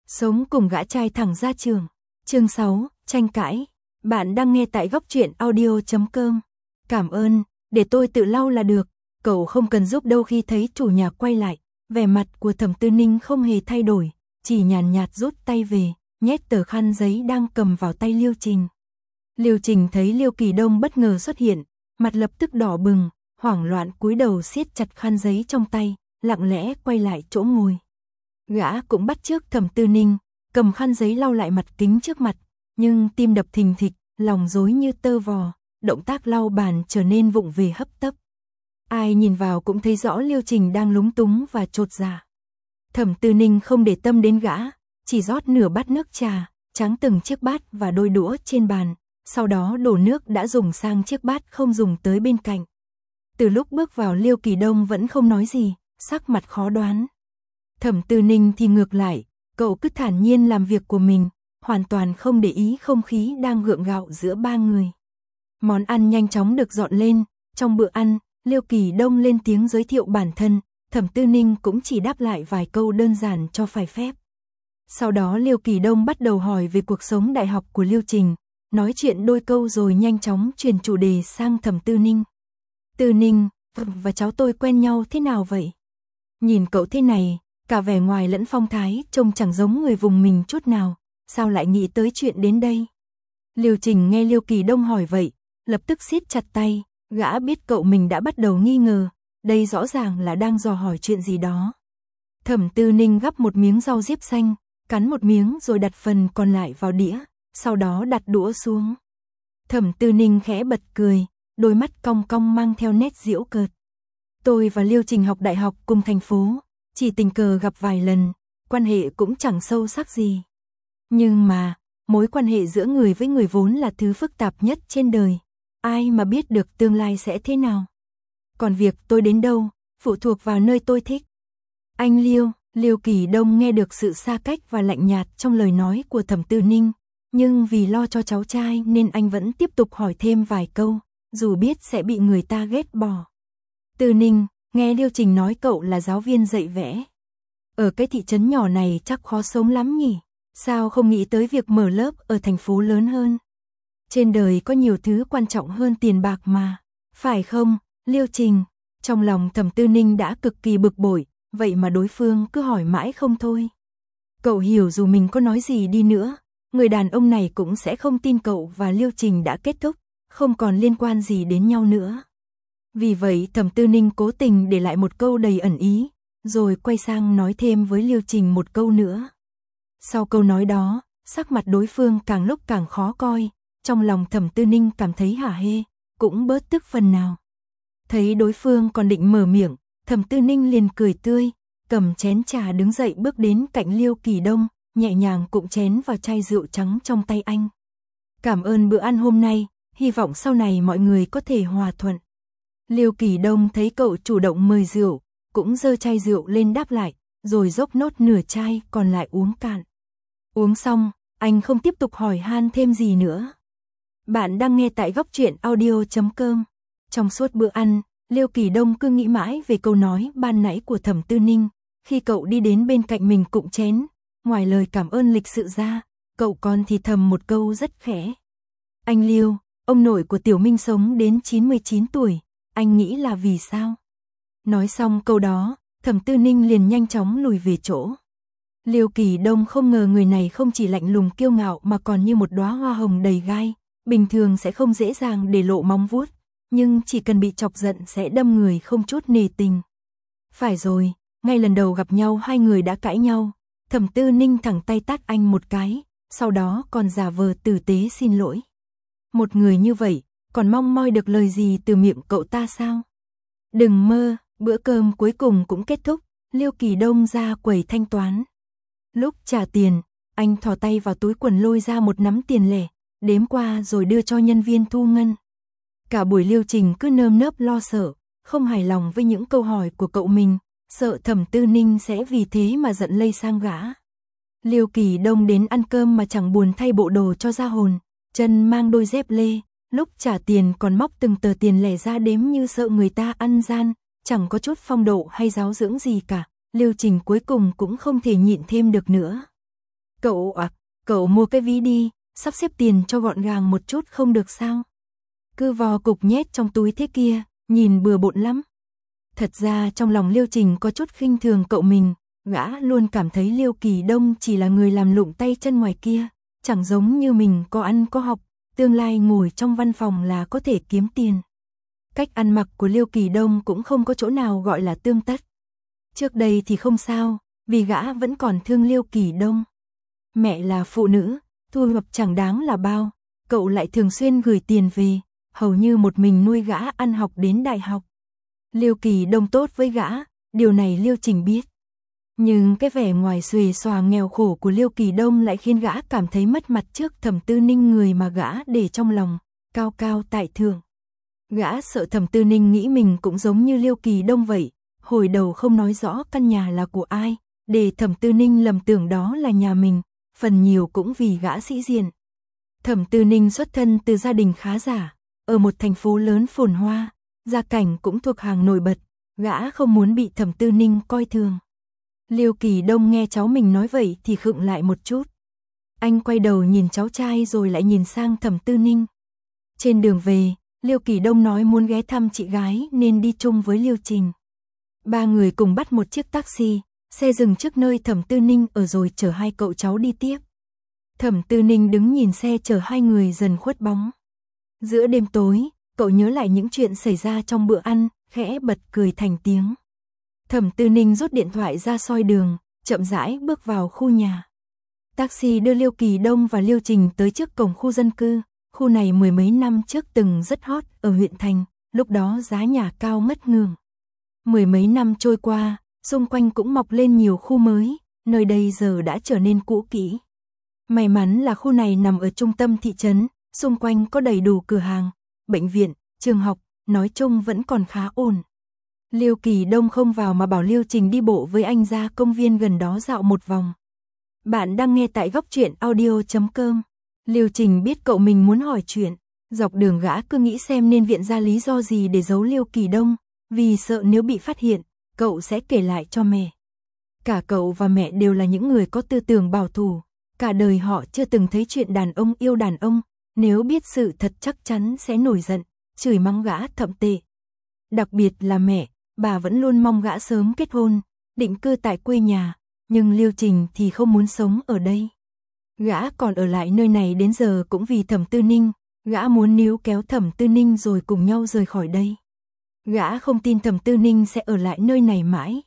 Sống cùng gã trai thẳng ra trường. Chương 6, tranh cãi. Bạn đang nghe tại góc truyện audio.com. Cảm ơn, để tôi tự lau là được, cậu không cần giúp đâu. Khi thấy chủ nhà quay lại, vẻ mặt của Thẩm Tư Ninh không hề thay đổi, chỉ nhàn nhạt rút tay về, nhét tờ khăn giấy đang cầm vào tay Liêu Trình. Liêu Trình thấy Liêu Kỳ Đông bất ngờ xuất hiện, mặt lập tức đỏ bừng, hoảng loạn cúi đầu siết chặt khăn giấy trong tay, lặng lẽ quay lại chỗ ngồi. Gã cũng bắt chước Thẩm Tư Ninh, cầm khăn giấy lau lại mặt kính trước mặt, nhưng tim đập thình thịch, lòng rối như tơ vò, động tác lau bàn trở nên vụng về hấp tấp. Ai nhìn vào cũng thấy rõ Liêu Trình đang lúng túng và chột dạ. Thẩm Tư Ninh không để tâm đến gã, chỉ rót nửa bát nước trà, tráng từng chiếc bát và đôi đũa trên bàn, sau đó đổ nước đã dùng sang chiếc bát không dùng tới bên cạnh. Từ lúc bước vào Liêu Kỳ Đông vẫn không nói gì, sắc mặt khó đoán. Thẩm Tư Ninh thì ngược lại, cậu cứ thản nhiên làm việc của mình, hoàn toàn không để ý không khí đang gượng gạo giữa ba người. Món ăn nhanh chóng được dọn lên, trong bữa ăn, Liêu Kỳ Đông lên tiếng giới thiệu bản thân, Thẩm Tư Ninh cũng chỉ đáp lại vài câu đơn giản cho phải phép. Sau đó Liêu Kỳ Đông bắt đầu hỏi về cuộc sống đại học của Liêu Trình, nói chuyện đôi câu rồi nhanh chóng chuyển chủ đề sang Thẩm Tư Ninh. Tư Ninh, và cháu tôi quen nhau thế nào vậy? Nhìn cậu thế này, cả vẻ ngoài lẫn phong thái trông chẳng giống người vùng mình chút nào, sao lại nghĩ tới chuyện đến đây? Liêu Trình nghe Liêu Kỳ Đông hỏi vậy, lập tức siết chặt tay, gã biết cậu mình đã bắt đầu nghi ngờ, đây rõ ràng là đang dò hỏi chuyện gì đó. Thẩm Tư Ninh gắp một miếng rau diếp xanh, cắn một miếng rồi đặt phần còn lại vào đĩa, sau đó đặt đũa xuống. Thẩm Tư Ninh khẽ bật cười, đôi mắt cong cong mang theo nét giễu cợt. Tôi và Liêu Trình học đại học cùng thành phố, chỉ tình cờ gặp vài lần, quan hệ cũng chẳng sâu sắc gì. Nhưng mà, mối quan hệ giữa người với người vốn là thứ phức tạp nhất trên đời, ai mà biết được tương lai sẽ thế nào. Còn việc tôi đến đâu, phụ thuộc vào nơi tôi thích. Anh Liêu, Liêu Kỳ Đông nghe được sự xa cách và lạnh nhạt trong lời nói của Thẩm Tư Ninh, nhưng vì lo cho cháu trai nên anh vẫn tiếp tục hỏi thêm vài câu, dù biết sẽ bị người ta ghét bỏ. Tư Ninh, nghe Liêu Trình nói cậu là giáo viên dạy vẽ. Ở cái thị trấn nhỏ này chắc khó sống lắm nhỉ? Sao không nghĩ tới việc mở lớp ở thành phố lớn hơn? Trên đời có nhiều thứ quan trọng hơn tiền bạc mà, phải không, Liêu Trình? Trong lòng Thẩm Tư Ninh đã cực kỳ bực bội, vậy mà đối phương cứ hỏi mãi không thôi. Cậu hiểu dù mình có nói gì đi nữa, người đàn ông này cũng sẽ không tin cậu và Liêu Trình đã kết thúc, không còn liên quan gì đến nhau nữa. Vì vậy Thẩm Tư Ninh cố tình để lại một câu đầy ẩn ý, rồi quay sang nói thêm với Liêu Trình một câu nữa. Sau câu nói đó, sắc mặt đối phương càng lúc càng khó coi, trong lòng Thẩm Tư Ninh cảm thấy hả hê, cũng bớt tức phần nào. Thấy đối phương còn định mở miệng, Thẩm Tư Ninh liền cười tươi, cầm chén trà đứng dậy bước đến cạnh Liêu Kỳ Đông, nhẹ nhàng cụng chén vào chai rượu trắng trong tay anh. Cảm ơn bữa ăn hôm nay, hy vọng sau này mọi người có thể hòa thuận. Liêu Kỳ Đông thấy cậu chủ động mời rượu, cũng giơ chai rượu lên đáp lại, rồi dốc nốt nửa chai còn lại uống cạn. Uống xong, anh không tiếp tục hỏi han thêm gì nữa. Bạn đang nghe tại góc truyện audio.com. Trong suốt bữa ăn, Liêu Kỳ Đông cứ nghĩ mãi về câu nói ban nãy của Thẩm Tư Ninh, khi cậu đi đến bên cạnh mình cụng chén, ngoài lời cảm ơn lịch sự ra, cậu còn thì thầm một câu rất khẽ. Anh Liêu, ông nội của Tiểu Minh sống đến 99 tuổi, anh nghĩ là vì sao? Nói xong câu đó, Thẩm Tư Ninh liền nhanh chóng lùi về chỗ. Liêu Kỳ Đông không ngờ người này không chỉ lạnh lùng kiêu ngạo mà còn như một đóa hoa hồng đầy gai, bình thường sẽ không dễ dàng để lộ móng vuốt, nhưng chỉ cần bị chọc giận sẽ đâm người không chút nề tình. Phải rồi, ngay lần đầu gặp nhau hai người đã cãi nhau, Thẩm Tư Ninh thẳng tay tát anh một cái, sau đó còn giả vờ tử tế xin lỗi. Một người như vậy, còn mong moi được lời gì từ miệng cậu ta sao? Đừng mơ, bữa cơm cuối cùng cũng kết thúc, Liêu Kỳ Đông ra quầy thanh toán. Lúc trả tiền, anh thò tay vào túi quần lôi ra một nắm tiền lẻ, đếm qua rồi đưa cho nhân viên thu ngân. Cả buổi Liêu Trình cứ nơm nớp lo sợ, không hài lòng với những câu hỏi của cậu mình, sợ Thẩm Tư Ninh sẽ vì thế mà giận lây sang gã. Liêu Kỳ Đông đến ăn cơm mà chẳng buồn thay bộ đồ cho ra hồn, chân mang đôi dép lê, lúc trả tiền còn móc từng tờ tiền lẻ ra đếm như sợ người ta ăn gian, chẳng có chút phong độ hay giáo dưỡng gì cả. Liêu Trình cuối cùng cũng không thể nhịn thêm được nữa. Cậu à, cậu mua cái ví đi, sắp xếp tiền cho gọn gàng một chút không được sao? Cứ vò cục nhét trong túi thế kia, nhìn bừa bộn lắm. Thật ra trong lòng Liêu Trình có chút khinh thường cậu mình, gã luôn cảm thấy Liêu Kỳ Đông chỉ là người làm lụng tay chân ngoài kia, chẳng giống như mình có ăn có học, tương lai ngồi trong văn phòng là có thể kiếm tiền. Cách ăn mặc của Liêu Kỳ Đông cũng không có chỗ nào gọi là tương tất. Trước đây thì không sao, vì gã vẫn còn thương Liêu Kỳ Đông. Mẹ là phụ nữ, thu nhập chẳng đáng là bao, cậu lại thường xuyên gửi tiền về, hầu như một mình nuôi gã ăn học đến đại học. Liêu Kỳ Đông tốt với gã, điều này Liêu Trình biết. Nhưng cái vẻ ngoài xuề xòa nghèo khổ của Liêu Kỳ Đông lại khiến gã cảm thấy mất mặt trước Thẩm Tư Ninh, người mà gã để trong lòng, cao cao tại thượng. Gã sợ Thẩm Tư Ninh nghĩ mình cũng giống như Liêu Kỳ Đông vậy, hồi đầu không nói rõ căn nhà là của ai, để Thẩm Tư Ninh lầm tưởng đó là nhà mình, phần nhiều cũng vì gã sĩ diện. Thẩm Tư Ninh xuất thân từ gia đình khá giả, ở một thành phố lớn phồn hoa, gia cảnh cũng thuộc hàng nổi bật, gã không muốn bị Thẩm Tư Ninh coi thường. Liêu Kỳ Đông nghe cháu mình nói vậy thì khựng lại một chút. Anh quay đầu nhìn cháu trai rồi lại nhìn sang Thẩm Tư Ninh. Trên đường về, Liêu Kỳ Đông nói muốn ghé thăm chị gái nên đi chung với Liêu Trình. Ba người cùng bắt một chiếc taxi, xe dừng trước nơi Thẩm Tư Ninh ở rồi chở hai cậu cháu đi tiếp. Thẩm Tư Ninh đứng nhìn xe chở hai người dần khuất bóng. Giữa đêm tối, cậu nhớ lại những chuyện xảy ra trong bữa ăn, khẽ bật cười thành tiếng. Thẩm Tư Ninh rút điện thoại ra soi đường, chậm rãi bước vào khu nhà. Taxi đưa Liêu Kỳ Đông và Liêu Trình tới trước cổng khu dân cư. Khu này mười mấy năm trước từng rất hot ở huyện thành, lúc đó giá nhà cao ngất ngường. Mười mấy năm trôi qua, xung quanh cũng mọc lên nhiều khu mới, nơi đây giờ đã trở nên cũ kỹ. May mắn là khu này nằm ở trung tâm thị trấn, xung quanh có đầy đủ cửa hàng, bệnh viện, trường học, nói chung vẫn còn khá ổn. Liêu Kỳ Đông không vào mà bảo Liêu Trình đi bộ với anh ra công viên gần đó dạo một vòng. Bạn đang nghe tại góc truyện audio.com. Liêu Trình biết cậu mình muốn hỏi chuyện, dọc đường gã cứ nghĩ xem nên viện ra lý do gì để giấu Liêu Kỳ Đông, vì sợ nếu bị phát hiện, cậu sẽ kể lại cho mẹ. Cả cậu và mẹ đều là những người có tư tưởng bảo thủ, cả đời họ chưa từng thấy chuyện đàn ông yêu đàn ông, nếu biết sự thật chắc chắn sẽ nổi giận, chửi mắng gã thậm tệ. Đặc biệt là mẹ, bà vẫn luôn mong gã sớm kết hôn, định cư tại quê nhà, nhưng Liêu Trình thì không muốn sống ở đây. Gã còn ở lại nơi này đến giờ cũng vì Thẩm Tư Ninh, gã muốn níu kéo Thẩm Tư Ninh rồi cùng nhau rời khỏi đây. Gã không tin Thẩm Tư Ninh sẽ ở lại nơi này mãi.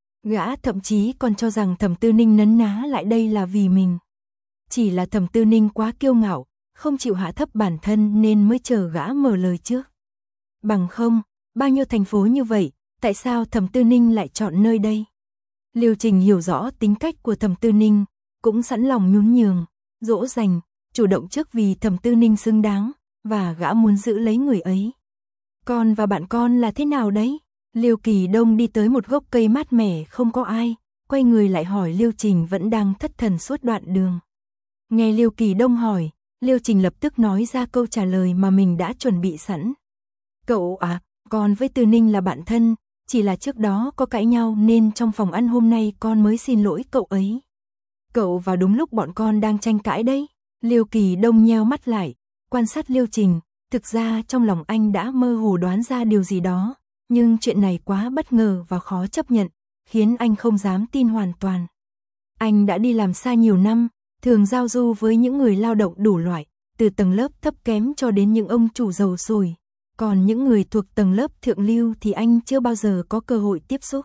Gã thậm chí còn cho rằng Thẩm Tư Ninh nấn ná lại đây là vì mình. Chỉ là Thẩm Tư Ninh quá kiêu ngạo, không chịu hạ thấp bản thân nên mới chờ gã mở lời trước. Bằng không, bao nhiêu thành phố như vậy, tại sao Thẩm Tư Ninh lại chọn nơi đây? Liêu Trình hiểu rõ tính cách của Thẩm Tư Ninh, cũng sẵn lòng nhún nhường, dỗ dành, chủ động trước vì Thẩm Tư Ninh xứng đáng, và gã muốn giữ lấy người ấy. Con và bạn con là thế nào đấy? Liêu Kỳ Đông đi tới một gốc cây mát mẻ không có ai, quay người lại hỏi Liêu Trình vẫn đang thất thần suốt đoạn đường. Nghe Liêu Kỳ Đông hỏi, Liêu Trình lập tức nói ra câu trả lời mà mình đã chuẩn bị sẵn. Cậu à, con với Tư Ninh là bạn thân, chỉ là trước đó có cãi nhau nên trong phòng ăn hôm nay con mới xin lỗi cậu ấy. Cậu vào đúng lúc bọn con đang tranh cãi đấy. Liêu Kỳ Đông nheo mắt lại, quan sát Liêu Trình, thực ra trong lòng anh đã mơ hồ đoán ra điều gì đó, nhưng chuyện này quá bất ngờ và khó chấp nhận, khiến anh không dám tin hoàn toàn. Anh đã đi làm xa nhiều năm, thường giao du với những người lao động đủ loại, từ tầng lớp thấp kém cho đến những ông chủ giàu sồi, còn những người thuộc tầng lớp thượng lưu thì anh chưa bao giờ có cơ hội tiếp xúc.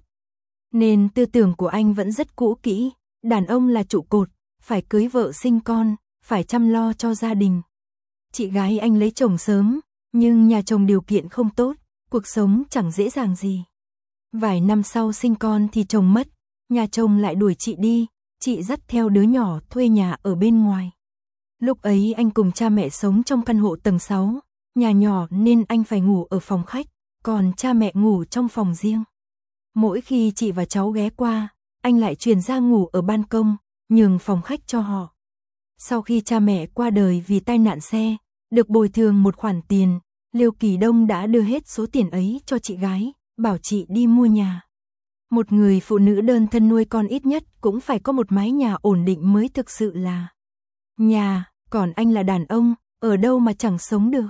Nên tư tưởng của anh vẫn rất cũ kỹ, đàn ông là trụ cột, phải cưới vợ sinh con, phải chăm lo cho gia đình. Chị gái anh lấy chồng sớm, nhưng nhà chồng điều kiện không tốt, cuộc sống chẳng dễ dàng gì. Vài năm sau sinh con thì chồng mất, nhà chồng lại đuổi chị đi, chị dắt theo đứa nhỏ thuê nhà ở bên ngoài. Lúc ấy anh cùng cha mẹ sống trong căn hộ tầng 6, nhà nhỏ nên anh phải ngủ ở phòng khách, còn cha mẹ ngủ trong phòng riêng. Mỗi khi chị và cháu ghé qua, anh lại chuyển ra ngủ ở ban công, nhường phòng khách cho họ. Sau khi cha mẹ qua đời vì tai nạn xe, được bồi thường một khoản tiền, Liêu Kỳ Đông đã đưa hết số tiền ấy cho chị gái, bảo chị đi mua nhà. Một người phụ nữ đơn thân nuôi con ít nhất cũng phải có một mái nhà ổn định mới thực sự là nhà, còn anh là đàn ông, ở đâu mà chẳng sống được.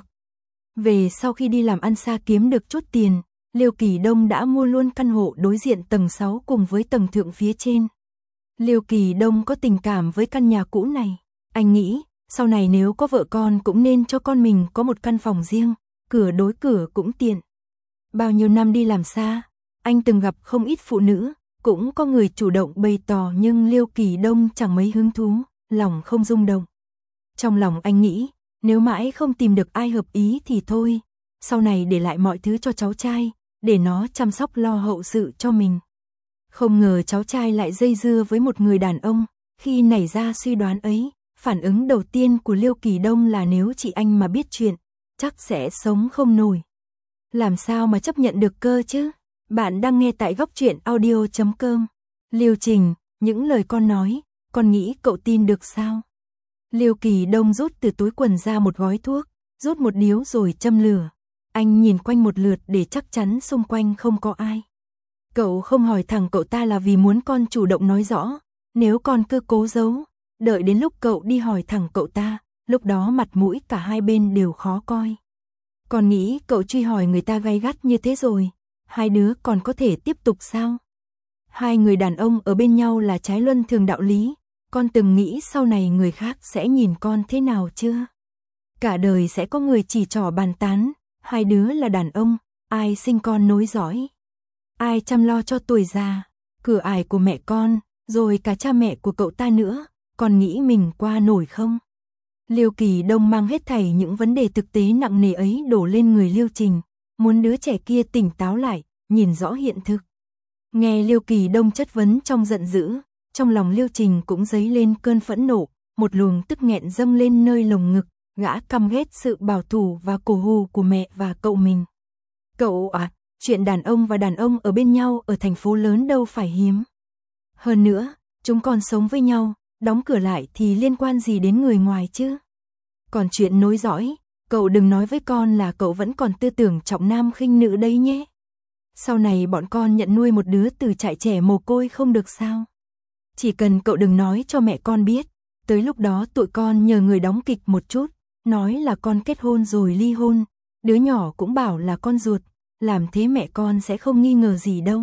Về sau khi đi làm ăn xa kiếm được chút tiền, Liêu Kỳ Đông đã mua luôn căn hộ đối diện tầng 6 cùng với tầng thượng phía trên. Liêu Kỳ Đông có tình cảm với căn nhà cũ này. Anh nghĩ, sau này nếu có vợ con cũng nên cho con mình có một căn phòng riêng, cửa đối cửa cũng tiện. Bao nhiêu năm đi làm xa, anh từng gặp không ít phụ nữ, cũng có người chủ động bày tỏ nhưng Liêu Kỳ Đông chẳng mấy hứng thú, lòng không rung động. Trong lòng anh nghĩ, nếu mãi không tìm được ai hợp ý thì thôi, sau này để lại mọi thứ cho cháu trai, để nó chăm sóc lo hậu sự cho mình. Không ngờ cháu trai lại dây dưa với một người đàn ông, khi nảy ra suy đoán ấy, phản ứng đầu tiên của Liêu Kỳ Đông là nếu chị anh mà biết chuyện, chắc sẽ sống không nổi. Làm sao mà chấp nhận được cơ chứ? Bạn đang nghe tại góc truyện audio.com. Liêu Trình, những lời con nói, con nghĩ cậu tin được sao? Liêu Kỳ Đông rút từ túi quần ra một gói thuốc, rút một điếu rồi châm lửa. Anh nhìn quanh một lượt để chắc chắn xung quanh không có ai. Cậu không hỏi thẳng cậu ta là vì muốn con chủ động nói rõ, nếu con cứ cố giấu, đợi đến lúc cậu đi hỏi thẳng cậu ta, lúc đó mặt mũi cả hai bên đều khó coi. Con nghĩ cậu truy hỏi người ta gay gắt như thế rồi, hai đứa còn có thể tiếp tục sao? Hai người đàn ông ở bên nhau là trái luân thường đạo lý, con từng nghĩ sau này người khác sẽ nhìn con thế nào chưa? Cả đời sẽ có người chỉ trỏ bàn tán, hai đứa là đàn ông, ai sinh con nối dõi? Ai chăm lo cho tuổi già, cửa ải của mẹ con, rồi cả cha mẹ của cậu ta nữa, con nghĩ mình qua nổi không? Liêu Kỳ Đông mang hết thảy những vấn đề thực tế nặng nề ấy đổ lên người Liêu Trình, muốn đứa trẻ kia tỉnh táo lại, nhìn rõ hiện thực. Nghe Liêu Kỳ Đông chất vấn trong giận dữ, trong lòng Liêu Trình cũng dấy lên cơn phẫn nộ, một luồng tức nghẹn dâng lên nơi lồng ngực, gã căm ghét sự bảo thủ và cổ hù của mẹ và cậu mình. Cậu à, chuyện đàn ông và đàn ông ở bên nhau ở thành phố lớn đâu phải hiếm. Hơn nữa, chúng còn sống với nhau, đóng cửa lại thì liên quan gì đến người ngoài chứ? Còn chuyện nối dõi, cậu đừng nói với con là cậu vẫn còn tư tưởng trọng nam khinh nữ đấy nhé. Sau này bọn con nhận nuôi một đứa từ trại trẻ mồ côi không được sao? Chỉ cần cậu đừng nói cho mẹ con biết, tới lúc đó tụi con nhờ người đóng kịch một chút, nói là con kết hôn rồi ly hôn, đứa nhỏ cũng bảo là con ruột, làm thế mẹ con sẽ không nghi ngờ gì đâu.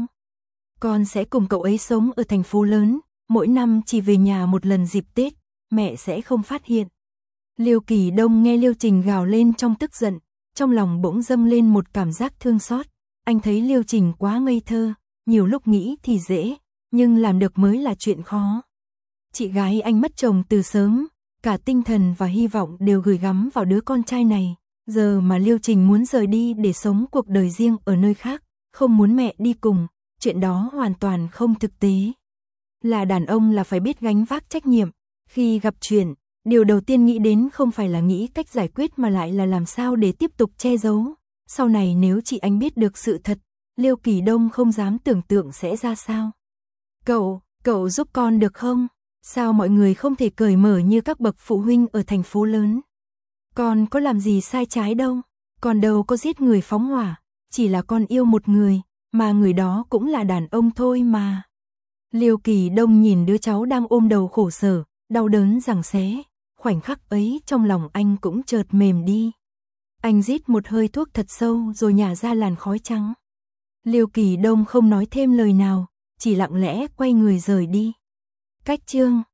Con sẽ cùng cậu ấy sống ở thành phố lớn, mỗi năm chỉ về nhà một lần dịp Tết, mẹ sẽ không phát hiện. Liêu Kỳ Đông nghe Liêu Trình gào lên trong tức giận, trong lòng bỗng dâng lên một cảm giác thương xót. Anh thấy Liêu Trình quá ngây thơ, nhiều lúc nghĩ thì dễ, nhưng làm được mới là chuyện khó. Chị gái anh mất chồng từ sớm, cả tinh thần và hy vọng đều gửi gắm vào đứa con trai này. Giờ mà Liêu Trình muốn rời đi để sống cuộc đời riêng ở nơi khác, không muốn mẹ đi cùng, chuyện đó hoàn toàn không thực tế. Là đàn ông là phải biết gánh vác trách nhiệm, khi gặp chuyện, điều đầu tiên nghĩ đến không phải là nghĩ cách giải quyết mà lại là làm sao để tiếp tục che giấu. Sau này nếu chị anh biết được sự thật, Liêu Kỳ Đông không dám tưởng tượng sẽ ra sao. Cậu giúp con được không? Sao mọi người không thể cởi mở như các bậc phụ huynh ở thành phố lớn? Con có làm gì sai trái đâu, con đâu có giết người phóng hỏa, chỉ là con yêu một người, mà người đó cũng là đàn ông thôi mà. Liêu Kỳ Đông nhìn đứa cháu đang ôm đầu khổ sở, đau đớn giằng xé, khoảnh khắc ấy trong lòng anh cũng chợt mềm đi. Anh rít một hơi thuốc thật sâu rồi nhả ra làn khói trắng. Liêu Kỳ Đông không nói thêm lời nào, chỉ lặng lẽ quay người rời đi. Cách chương